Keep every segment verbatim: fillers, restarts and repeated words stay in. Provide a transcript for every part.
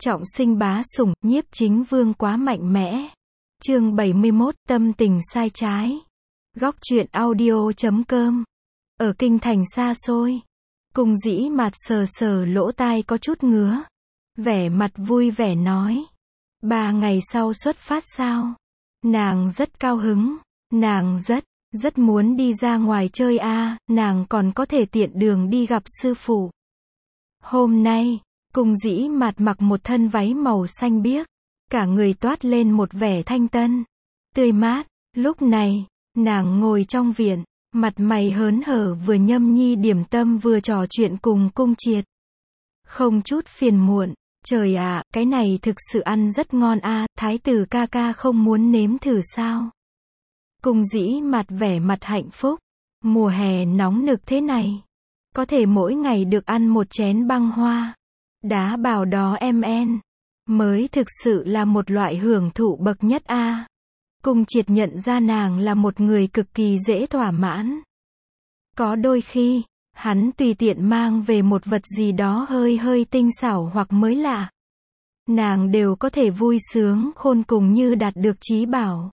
Trọng sinh bá sủng, nhiếp chính vương quá mạnh mẽ. Chương bảy mươi mốt, tâm tình sai trái. Góc truyện audio chấm com. Ở kinh thành xa xôi, Cung Dĩ Mạt sờ sờ lỗ tai có chút ngứa, vẻ mặt vui vẻ nói: ba ngày sau xuất phát sao? Nàng rất cao hứng, nàng rất, rất muốn đi ra ngoài chơi a, nàng còn có thể tiện đường đi gặp sư phụ. Hôm nay, Cung Dĩ Mạt mặc một thân váy màu xanh biếc, cả người toát lên một vẻ thanh tân, tươi mát. Lúc này, nàng ngồi trong viện, mặt mày hớn hở vừa nhâm nhi điểm tâm vừa trò chuyện cùng Cung Triệt. Không chút phiền muộn, trời ạ, cái này thực sự ăn rất ngon a, thái tử ca ca không muốn nếm thử sao? Cung Dĩ Mạt vẻ mặt hạnh phúc, mùa hè nóng nực thế này, có thể mỗi ngày được ăn một chén băng hoa, đá bào đó em en, mới thực sự là một loại hưởng thụ bậc nhất a. Cung Triệt nhận ra nàng là một người cực kỳ dễ thỏa mãn. Có đôi khi, hắn tùy tiện mang về một vật gì đó hơi hơi tinh xảo hoặc mới lạ, nàng đều có thể vui sướng khôn cùng như đạt được chí bảo.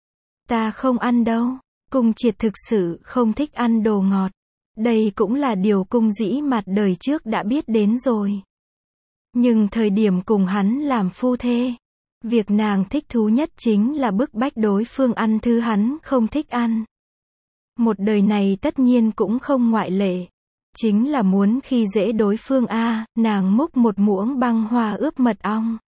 Ta không ăn đâu. Cung Triệt thực sự không thích ăn đồ ngọt. Đây cũng là điều Cung Dĩ Mạt đời trước đã biết đến rồi. Nhưng thời điểm cùng hắn làm phu thê, việc nàng thích thú nhất chính là bức bách đối phương ăn thứ hắn không thích ăn. Một đời này tất nhiên cũng không ngoại lệ. Chính là muốn khi dễ đối phương a, nàng múc một muỗng băng hoa ướp mật ong.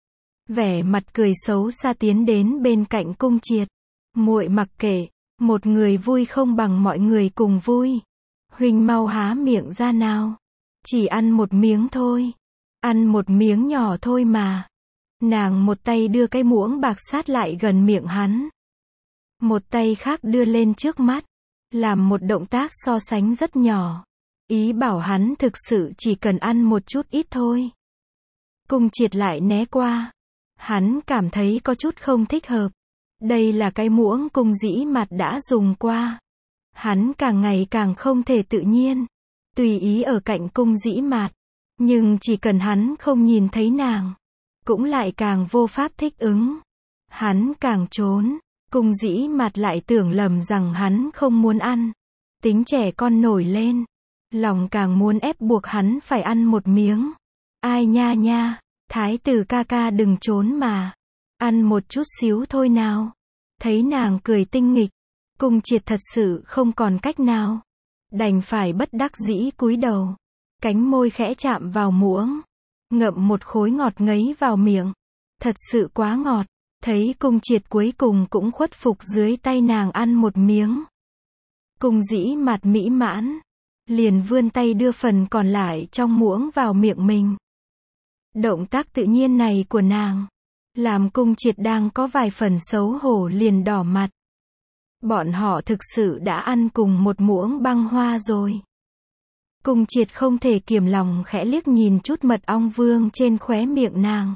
Vẻ mặt cười xấu xa tiến đến bên cạnh Cung Triệt. Muội mặc kệ, một người vui không bằng mọi người cùng vui. Huynh mau há miệng ra nào. Chỉ ăn một miếng thôi. Ăn một miếng nhỏ thôi mà. Nàng một tay đưa cái muỗng bạc sát lại gần miệng hắn. Một tay khác đưa lên trước mắt. Làm một động tác so sánh rất nhỏ. Ý bảo hắn thực sự chỉ cần ăn một chút ít thôi. Cung Triệt lại né qua. Hắn cảm thấy có chút không thích hợp. Đây là cái muỗng Cung Dĩ Mạt đã dùng qua. Hắn càng ngày càng không thể tự nhiên. Tùy ý ở cạnh Cung Dĩ Mạt. Nhưng chỉ cần hắn không nhìn thấy nàng, cũng lại càng vô pháp thích ứng. Hắn càng trốn, Cung Dĩ Mạt lại tưởng lầm rằng hắn không muốn ăn. Tính trẻ con nổi lên. Lòng càng muốn ép buộc hắn phải ăn một miếng. Ai nha nha, thái tử ca ca đừng trốn mà. Ăn một chút xíu thôi nào. Thấy nàng cười tinh nghịch, Cung Triệt thật sự không còn cách nào. Đành phải bất đắc dĩ cúi đầu. Cánh môi khẽ chạm vào muỗng. Ngậm một khối ngọt ngấy vào miệng. Thật sự quá ngọt. Thấy Cung Triệt cuối cùng cũng khuất phục dưới tay nàng ăn một miếng. Cung Dĩ Mạt mỹ mãn. Liền vươn tay đưa phần còn lại trong muỗng vào miệng mình. Động tác tự nhiên này của nàng làm Cung Triệt đang có vài phần xấu hổ liền đỏ mặt. Bọn họ thực sự đã ăn cùng một muỗng băng hoa rồi. Cung Triệt không thể kiềm lòng khẽ liếc nhìn chút mật ong vương trên khóe miệng nàng.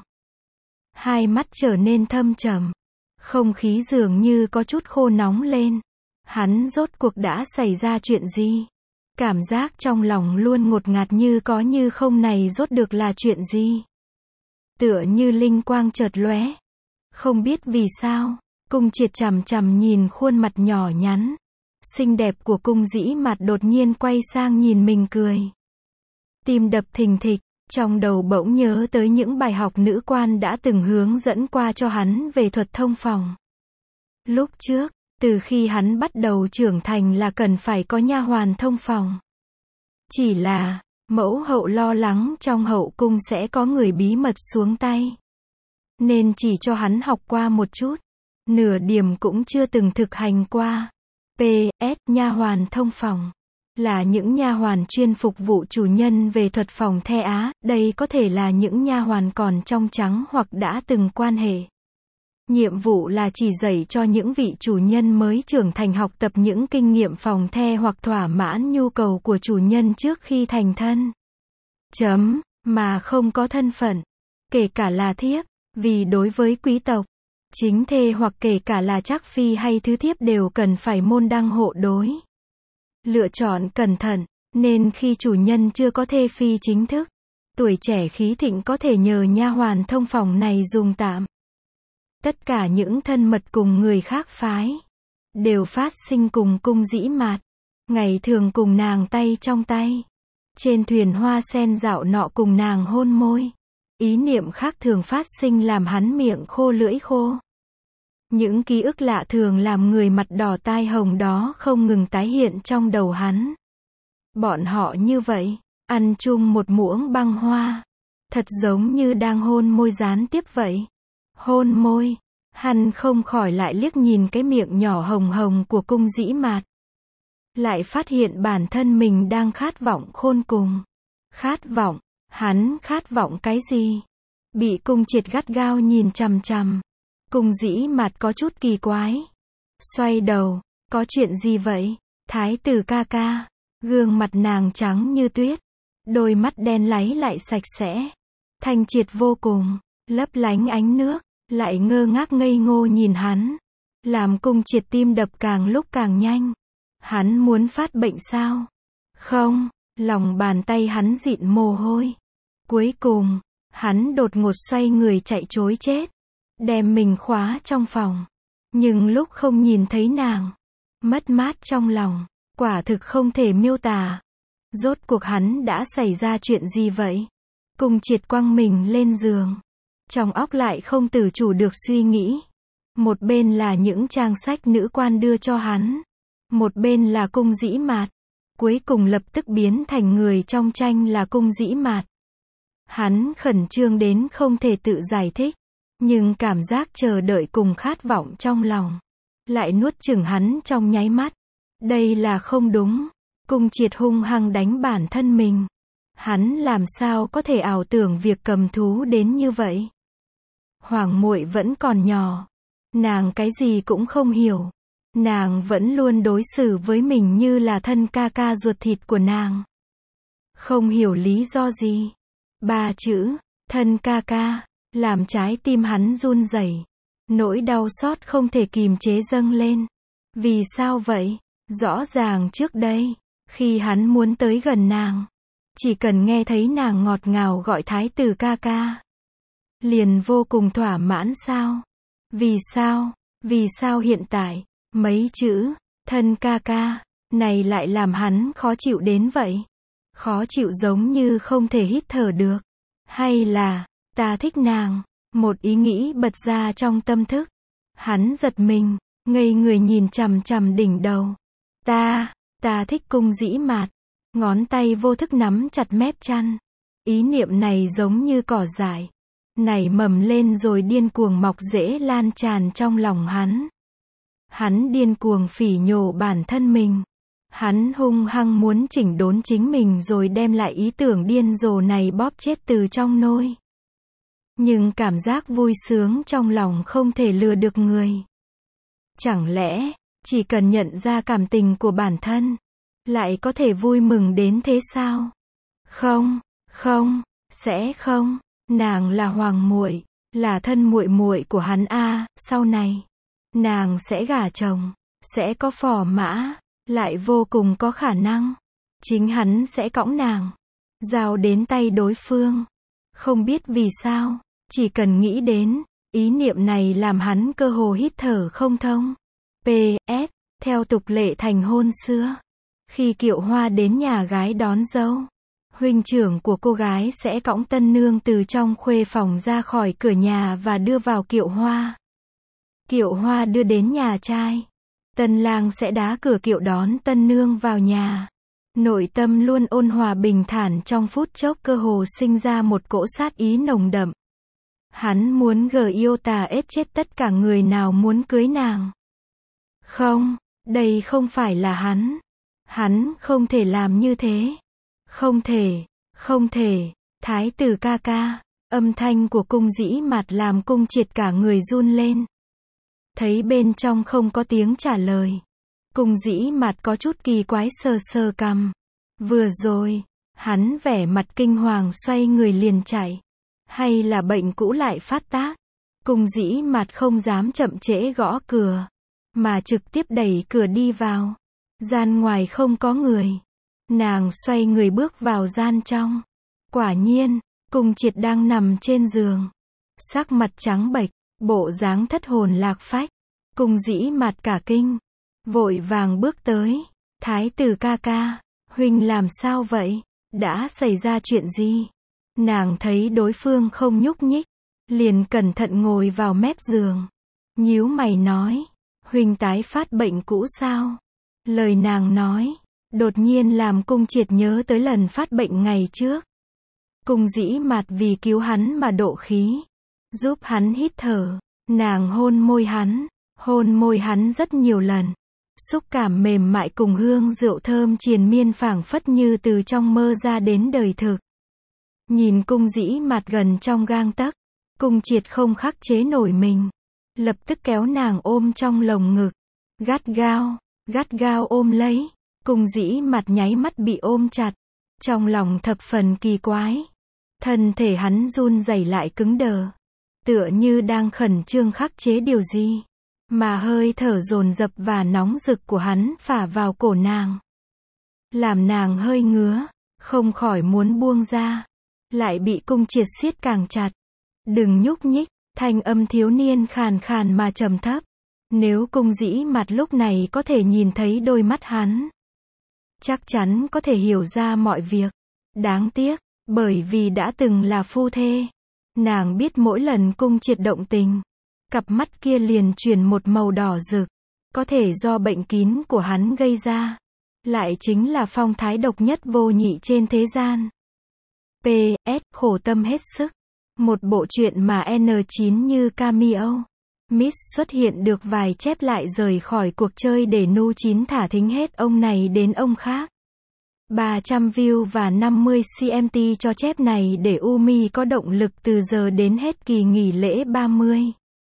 Hai mắt trở nên thâm trầm. Không khí dường như có chút khô nóng lên. Hắn rốt cuộc đã xảy ra chuyện gì? Cảm giác trong lòng luôn ngột ngạt như có như không này rốt được là chuyện gì? Tựa như linh quang chợt lóe. Không biết vì sao, Cung Triệt chằm chằm nhìn khuôn mặt nhỏ nhắn, xinh đẹp của Cung Dĩ Mạt đột nhiên quay sang nhìn mình cười. Tim đập thình thịch, trong đầu bỗng nhớ tới những bài học nữ quan đã từng hướng dẫn qua cho hắn về thuật thông phòng. Lúc trước, từ khi hắn bắt đầu trưởng thành là cần phải có nha hoàn thông phòng. Chỉ là, mẫu hậu lo lắng trong hậu cung sẽ có người bí mật xuống tay. Nên chỉ cho hắn học qua một chút. Nửa điểm cũng chưa từng thực hành qua. pê ét Nha hoàn thông phòng là những nha hoàn chuyên phục vụ chủ nhân về thuật phòng the Á. Đây có thể là những nha hoàn còn trong trắng hoặc đã từng quan hệ. Nhiệm vụ là chỉ dạy cho những vị chủ nhân mới trưởng thành học tập những kinh nghiệm phòng the hoặc thỏa mãn nhu cầu của chủ nhân trước khi thành thân. Chấm, mà không có thân phận. Kể cả là thiếp, vì đối với quý tộc, chính thê hoặc kể cả là trác phi hay thứ thiếp đều cần phải môn đăng hộ đối. Lựa chọn cẩn thận, nên khi chủ nhân chưa có thê phi chính thức, tuổi trẻ khí thịnh có thể nhờ nha hoàn thông phòng này dùng tạm. Tất cả những thân mật cùng người khác phái, đều phát sinh cùng Cung Dĩ Mạt. Ngày thường cùng nàng tay trong tay. Trên thuyền hoa sen dạo nọ cùng nàng hôn môi. Ý niệm khác thường phát sinh làm hắn miệng khô lưỡi khô. Những ký ức lạ thường làm người mặt đỏ tai hồng đó không ngừng tái hiện trong đầu hắn. Bọn họ như vậy, ăn chung một muỗng băng hoa. Thật giống như đang hôn môi gián tiếp vậy. Hôn môi, hắn không khỏi lại liếc nhìn cái miệng nhỏ hồng hồng của Cung Dĩ Mạt. Lại phát hiện bản thân mình đang khát vọng khôn cùng. Khát vọng, hắn khát vọng cái gì? Bị Cung Triệt gắt gao nhìn chằm chằm. Cung Dĩ Mạt có chút kỳ quái. Xoay đầu, có chuyện gì vậy? Thái tử ca ca. Gương mặt nàng trắng như tuyết. Đôi mắt đen láy lại sạch sẽ. Thanh triệt vô cùng, lấp lánh ánh nước. Lại ngơ ngác ngây ngô nhìn hắn. Làm Cung Triệt tim đập càng lúc càng nhanh. Hắn muốn phát bệnh sao? Không, lòng bàn tay hắn dịn mồ hôi. Cuối cùng, hắn đột ngột xoay người chạy trối chết. Đem mình khóa trong phòng. Nhưng lúc không nhìn thấy nàng, mất mát trong lòng, quả thực không thể miêu tả. Rốt cuộc hắn đã xảy ra chuyện gì vậy? Cung Triệt quăng mình lên giường. Trong óc lại không tự chủ được suy nghĩ. Một bên là những trang sách nữ quan đưa cho hắn. Một bên là Cung Dĩ Mạt. Cuối cùng lập tức biến thành người trong tranh là Cung Dĩ Mạt. Hắn khẩn trương đến không thể tự giải thích. Nhưng cảm giác chờ đợi cùng khát vọng trong lòng lại nuốt chửng hắn trong nháy mắt. Đây là không đúng. Cung Triệt hung hăng đánh bản thân mình. Hắn làm sao có thể ảo tưởng việc cầm thú đến như vậy? Hoàng muội vẫn còn nhỏ. Nàng cái gì cũng không hiểu. Nàng vẫn luôn đối xử với mình như là thân ca ca ruột thịt của nàng. Không hiểu lý do gì. Ba chữ, thân ca ca, làm trái tim hắn run rẩy. Nỗi đau xót không thể kìm chế dâng lên. Vì sao vậy? Rõ ràng trước đây, khi hắn muốn tới gần nàng, chỉ cần nghe thấy nàng ngọt ngào gọi thái tử ca ca, liền vô cùng thỏa mãn sao? Vì sao? Vì sao hiện tại, mấy chữ, thân ca ca, này lại làm hắn khó chịu đến vậy? Khó chịu giống như không thể hít thở được. Hay là, ta thích nàng? Một ý nghĩ bật ra trong tâm thức. Hắn giật mình, ngây người nhìn chằm chằm đỉnh đầu. Ta, ta thích Cung Dĩ Mạt. Ngón tay vô thức nắm chặt mép chăn. Ý niệm này giống như cỏ dại, nảy mầm lên rồi điên cuồng mọc rễ lan tràn trong lòng hắn. Hắn điên cuồng phỉ nhổ bản thân mình. Hắn hung hăng muốn chỉnh đốn chính mình rồi đem lại ý tưởng điên rồ này bóp chết từ trong nôi. Nhưng cảm giác vui sướng trong lòng không thể lừa được người. Chẳng lẽ, chỉ cần nhận ra cảm tình của bản thân, lại có thể vui mừng đến thế sao? Không, không, sẽ không. Nàng là hoàng muội, là thân muội muội của hắn a, sau này nàng sẽ gả chồng, sẽ có phò mã, lại vô cùng có khả năng chính hắn sẽ cõng nàng giao đến tay đối phương. Không biết vì sao, chỉ cần nghĩ đến ý niệm này làm hắn cơ hồ hít thở không thông. pê ét Theo tục lệ thành hôn xưa, khi kiệu hoa đến nhà gái đón dâu, huynh trưởng của cô gái sẽ cõng tân nương từ trong khuê phòng ra khỏi cửa nhà và đưa vào kiệu hoa. Kiệu hoa đưa đến nhà trai, tân lang sẽ đá cửa kiệu đón tân nương vào nhà. Nội tâm luôn ôn hòa bình thản, trong phút chốc cơ hồ sinh ra một cỗ sát ý nồng đậm. Hắn muốn gờ yêu tà ết chết tất cả người nào muốn cưới nàng. Không, đây không phải là hắn. Hắn không thể làm như thế. Không thể, không thể. Thái tử ca ca. Âm thanh của Cung Dĩ Mạt làm Cung Triệt cả người run lên. Thấy bên trong không có tiếng trả lời, Cung Dĩ Mạt có chút kỳ quái sờ sờ cằm. Vừa rồi, hắn vẻ mặt kinh hoàng xoay người liền chạy. Hay là bệnh cũ lại phát tác? Cung Dĩ Mạt không dám chậm trễ gõ cửa, mà trực tiếp đẩy cửa đi vào. Gian ngoài không có người. Nàng xoay người bước vào gian trong. Quả nhiên, Cung Triệt đang nằm trên giường. Sắc mặt trắng bệch, bộ dáng thất hồn lạc phách. Cung Dĩ Mạt cả kinh. Vội vàng bước tới. Thái tử ca ca, huynh làm sao vậy? Đã xảy ra chuyện gì? Nàng thấy đối phương không nhúc nhích. Liền cẩn thận ngồi vào mép giường. Nhíu mày nói. Huynh tái phát bệnh cũ sao? Lời nàng nói. Đột nhiên làm Cung Triệt nhớ tới lần phát bệnh ngày trước. Cung Dĩ Mạt vì cứu hắn mà độ khí. Giúp hắn hít thở. Nàng hôn môi hắn. Hôn môi hắn rất nhiều lần. Xúc cảm mềm mại cùng hương rượu thơm triền miên phảng phất như từ trong mơ ra đến đời thực. Nhìn Cung Dĩ Mạt gần trong gang tấc. Cung Triệt không khắc chế nổi mình. Lập tức kéo nàng ôm trong lồng ngực. Gắt gao, gắt gao ôm lấy. Cung Dĩ Mạt nháy mắt bị ôm chặt. Trong lòng thập phần kỳ quái. Thân thể hắn run rẩy lại cứng đờ. Tựa như đang khẩn trương khắc chế điều gì. Mà hơi thở dồn dập và nóng rực của hắn phả vào cổ nàng. Làm nàng hơi ngứa. Không khỏi muốn buông ra. Lại bị Cung Triệt siết càng chặt. Đừng nhúc nhích. Thanh âm thiếu niên khàn khàn mà trầm thấp. Nếu Cung Dĩ Mạt lúc này có thể nhìn thấy đôi mắt hắn. Chắc chắn có thể hiểu ra mọi việc. Đáng tiếc. Bởi vì đã từng là phu thê. Nàng biết mỗi lần Cung Triệt động tình. Cặp mắt kia liền chuyển một màu đỏ rực. Có thể do bệnh kín của hắn gây ra. Lại chính là phong thái độc nhất vô nhị trên thế gian. pê ét khổ tâm hết sức. Một bộ truyện mà en chín như cameo. Miss xuất hiện được vài chép lại rời khỏi cuộc chơi để nu chín thả thính hết ông này đến ông khác. ba trăm view và năm mươi xê em tê cho chép này để Umi có động lực từ giờ đến hết kỳ nghỉ lễ ba mươi.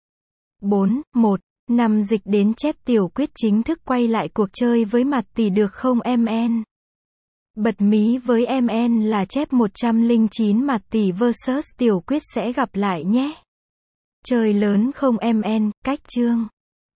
bốn, một, năm dịch đến chép tiểu quyết chính thức quay lại cuộc chơi với mặt tỷ được không em en? Bật mí với em en là chép một trăm lẻ chín mặt tỷ versus tiểu quyết sẽ gặp lại nhé. Chơi lớn không em en, cách chương.